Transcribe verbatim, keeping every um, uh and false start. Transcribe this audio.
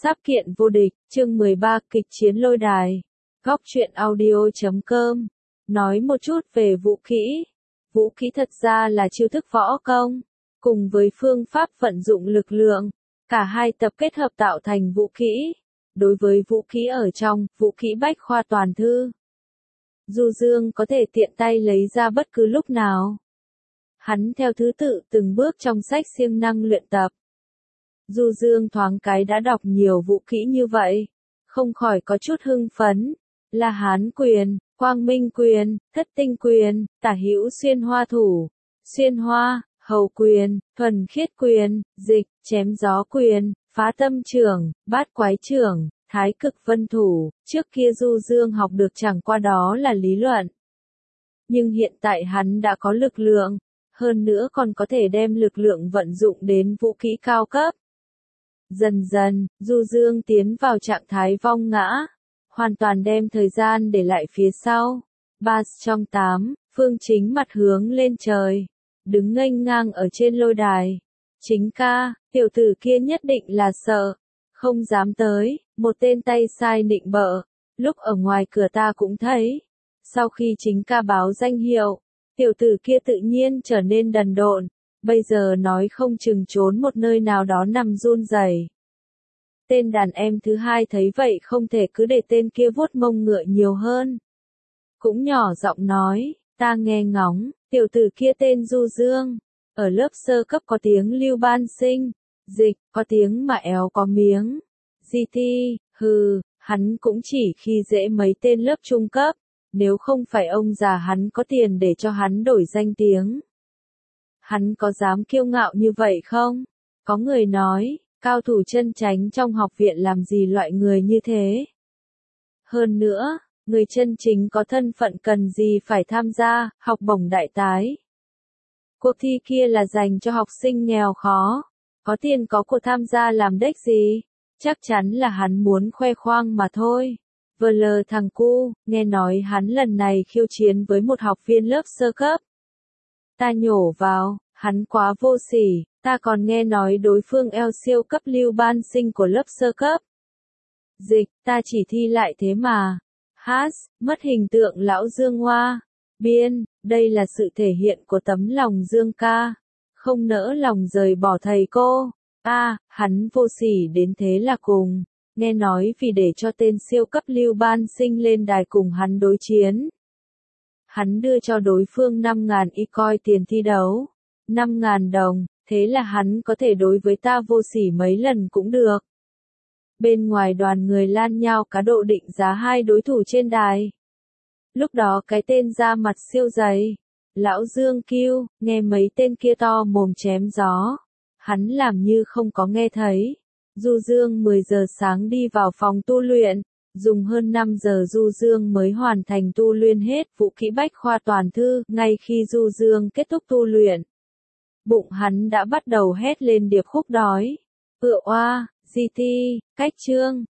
Sáp kiện vô địch, chương mười ba kịch chiến lôi đài. Góc truyện audio chấm com. Nói một chút về vũ khí. Vũ khí thật ra là chiêu thức võ công, cùng với phương pháp vận dụng lực lượng. Cả hai tập kết hợp tạo thành vũ khí. Đối với vũ khí ở trong, vũ khí bách khoa toàn thư, Du Dương có thể tiện tay lấy ra bất cứ lúc nào. Hắn theo thứ tự từng bước trong sách siêng năng luyện tập. Du Dương thoáng cái đã đọc nhiều vũ kỹ như vậy, không khỏi có chút hưng phấn. La Hán quyền, Quang Minh quyền, Thất Tinh quyền, Tả Hữu xuyên hoa thủ, xuyên hoa, hầu quyền, thuần khiết quyền, dịch, chém gió quyền, phá tâm trưởng, bát quái trưởng, thái cực vân thủ. Trước kia Du Dương học được chẳng qua đó là lý luận. Nhưng hiện tại hắn đã có lực lượng, hơn nữa còn có thể đem lực lượng vận dụng đến vũ khí cao cấp. Dần dần, Du Dương tiến vào trạng thái vong ngã, hoàn toàn đem thời gian để lại phía sau. Ba trong tám, Phương Chính mặt hướng lên trời, đứng nghênh ngang ở trên lôi đài. Chính ca, tiểu tử kia nhất định là sợ, không dám tới, một tên tay sai nịnh bợ, lúc ở ngoài cửa ta cũng thấy. Sau khi chính ca báo danh hiệu, tiểu tử kia tự nhiên trở nên đần độn. Bây giờ nói không chừng trốn một nơi nào đó nằm run rẩy. Tên đàn em thứ hai thấy vậy không thể cứ để tên kia vuốt mông ngựa nhiều hơn. Cũng nhỏ giọng nói, ta nghe ngóng, tiểu tử kia tên Du Dương, ở lớp sơ cấp có tiếng Lưu Ban Sinh, dịch, có tiếng mà éo có miếng, giê tê, hừ, hắn cũng chỉ khi dễ mấy tên lớp trung cấp, nếu không phải ông già hắn có tiền để cho hắn đổi danh tiếng. Hắn có dám kiêu ngạo như vậy không? Có người nói, cao thủ chân chánh trong học viện làm gì loại người như thế? Hơn nữa, người chân chính có thân phận cần gì phải tham gia, học bổng đại tái. Cuộc thi kia là dành cho học sinh nghèo khó, có tiền có của tham gia làm đếch gì? Chắc chắn là hắn muốn khoe khoang mà thôi. Vờ lờ thằng cu, nghe nói hắn lần này khiêu chiến với một học viên lớp sơ cấp. Ta nhổ vào, hắn quá vô sỉ, ta còn nghe nói đối phương eo siêu cấp Lưu Ban Sinh của lớp sơ cấp. Dịch, ta chỉ thi lại thế mà. Hát, mất hình tượng lão Dương Hoa. Biên, đây là sự thể hiện của tấm lòng Dương ca. Không nỡ lòng rời bỏ thầy cô. A, à, hắn vô sỉ đến thế là cùng. Nghe nói vì để cho tên siêu cấp Lưu Ban Sinh lên đài cùng hắn đối chiến. Hắn đưa cho đối phương năm ngàn y coi tiền thi đấu. năm ngàn đồng, thế là hắn có thể đối với ta vô sỉ mấy lần cũng được. Bên ngoài đoàn người lan nhao cá độ định giá hai đối thủ trên đài. Lúc đó cái tên ra mặt siêu dày, lão Dương kêu, nghe mấy tên kia to mồm chém gió. Hắn làm như không có nghe thấy. Du Dương mười giờ sáng đi vào phòng tu luyện, dùng hơn năm giờ Du Dương mới hoàn thành tu luyện hết vũ khí bách khoa toàn thư. Ngay khi Du Dương kết thúc tu luyện, bụng hắn đã bắt đầu hét lên điệp khúc đói. Ựa oa, giê tê, cách chương,